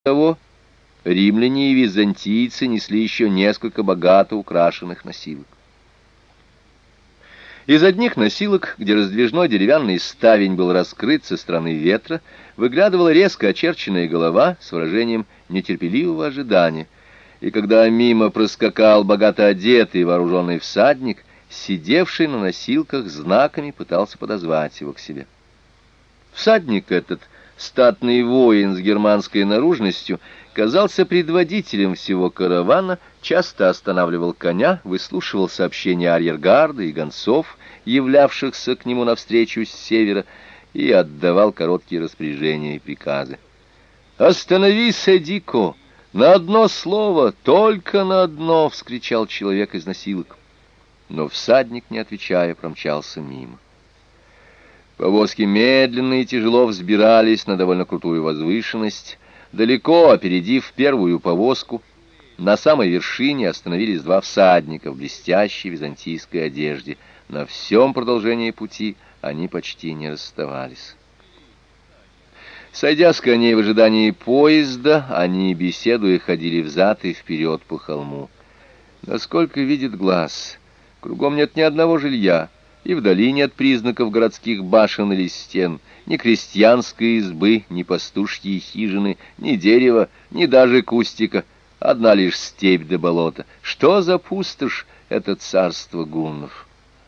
того, римляне и византийцы несли еще несколько богато украшенных носилок. Из одних носилок, где раздвижной деревянный ставень был раскрыт со стороны ветра, выглядывала резко очерченная голова с выражением нетерпеливого ожидания, и когда мимо проскакал богато одетый вооруженный всадник, сидевший на носилках знаками пытался подозвать его к себе. Всадник этот, статный воин с германской наружностью, казался предводителем всего каравана, часто останавливал коня, выслушивал сообщения арьергарда и гонцов, являвшихся к нему навстречу с севера, и отдавал короткие распоряжения и приказы. «Остановись, Эдико! На одно слово, только на одно!» — вскричал человек из носилок. Но всадник, не отвечая, промчался мимо. Повозки медленно и тяжело взбирались на довольно крутую возвышенность. Далеко опередив первую повозку, на самой вершине остановились два всадника в блестящей византийской одежде. На всем продолжении пути они почти не расставались. Сойдя с коней в ожидании поезда, они, беседуя, ходили взад и вперед по холму. Насколько видит глаз, кругом нет ни одного жилья, и вдали нет признаков городских башен или стен, ни крестьянской избы, ни пастушьей хижины, ни дерева, ни даже кустика, одна лишь степь да болото. Что за пустошь это царство гуннов?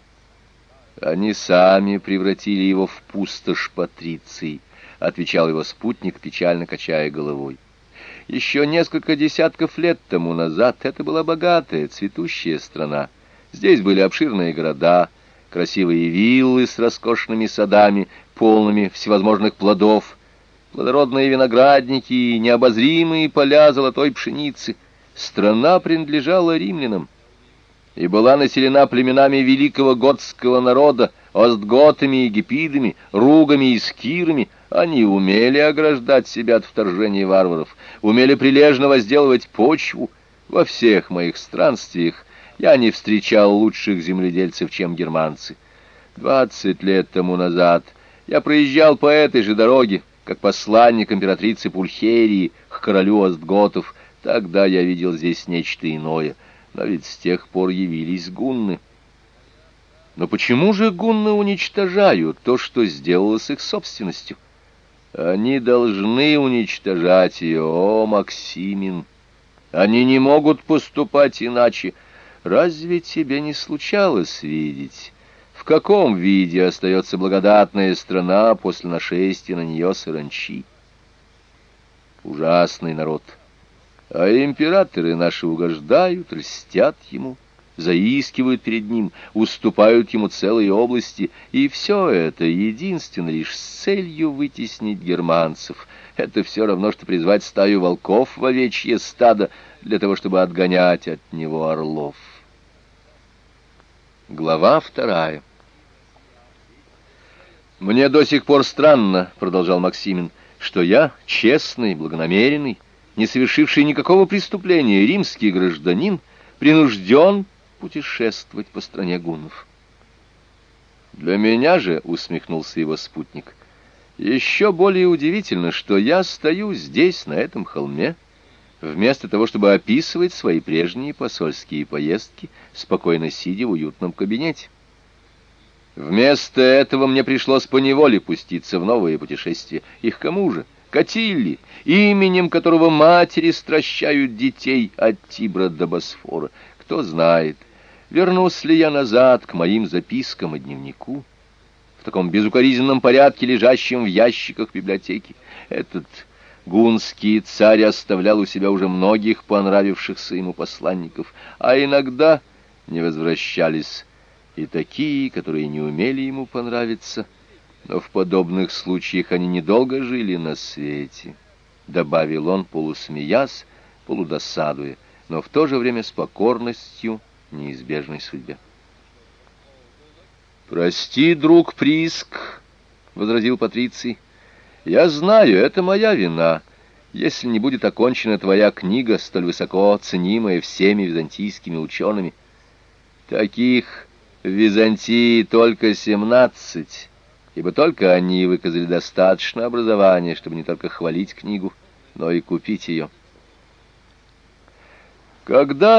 Они сами превратили его в пустошь патриций, отвечал его спутник, печально качая головой. Еще несколько десятков лет тому назад это была богатая, цветущая страна. Здесь были обширные города, красивые виллы с роскошными садами, полными всевозможных плодов, плодородные виноградники и необозримые поля золотой пшеницы. Страна принадлежала римлянам и была населена племенами великого готского народа, остготами и гепидами, ругами и скирами. Они умели ограждать себя от вторжения варваров, умели прилежно возделывать почву. Во всех моих странствиях я не встречал лучших земледельцев, чем германцы. 20 лет тому назад я проезжал по этой же дороге, как посланник императрицы Пульхерии к королю остготов. Тогда я видел здесь нечто иное, но ведь с тех пор явились гунны. Но почему же гунны уничтожают то, что сделало с их собственностью? Они должны уничтожать ее, о, Максимин! Они не могут поступать иначе. Разве тебе не случалось видеть, в каком виде остается благодатная страна после нашествия на нее саранчи? Ужасный народ. А императоры наши угождают, льстят ему, заискивают перед ним, уступают ему целые области, и все это единственно лишь с целью вытеснить германцев. Это все равно, что призвать стаю волков в овечье стадо для того, чтобы отгонять от него орлов. Глава 2. «Мне до сих пор странно, — продолжал Максимин, — что я, честный, благонамеренный, не совершивший никакого преступления, римский гражданин, принужден путешествовать по стране гуннов. Для меня же, — усмехнулся его спутник, — еще более удивительно, что я стою здесь, на этом холме, вместо того, чтобы описывать свои прежние посольские поездки, спокойно сидя в уютном кабинете. Вместо этого мне пришлось поневоле пуститься в новые путешествия. И к кому же? К Аттиле, именем которого матери стращают детей от Тибра до Босфора. Кто знает, вернусь ли я назад к моим запискам и дневнику, в таком безукоризненном порядке, лежащем в ящиках библиотеки. Этот гунский царь оставлял у себя уже многих понравившихся ему посланников, а иногда не возвращались и такие, которые не умели ему понравиться, но в подобных случаях они недолго жили на свете, — добавил он, полусмеясь, полудосадуя, но в то же время с покорностью неизбежной судьбе. «Прости, друг Приск, — возразил Патриций, — я знаю, это моя вина, если не будет окончена твоя книга, столь высоко ценимая всеми византийскими учеными. Таких в Византии только 17, ибо только они выказали достаточно образования, чтобы не только хвалить книгу, но и купить ее. Когда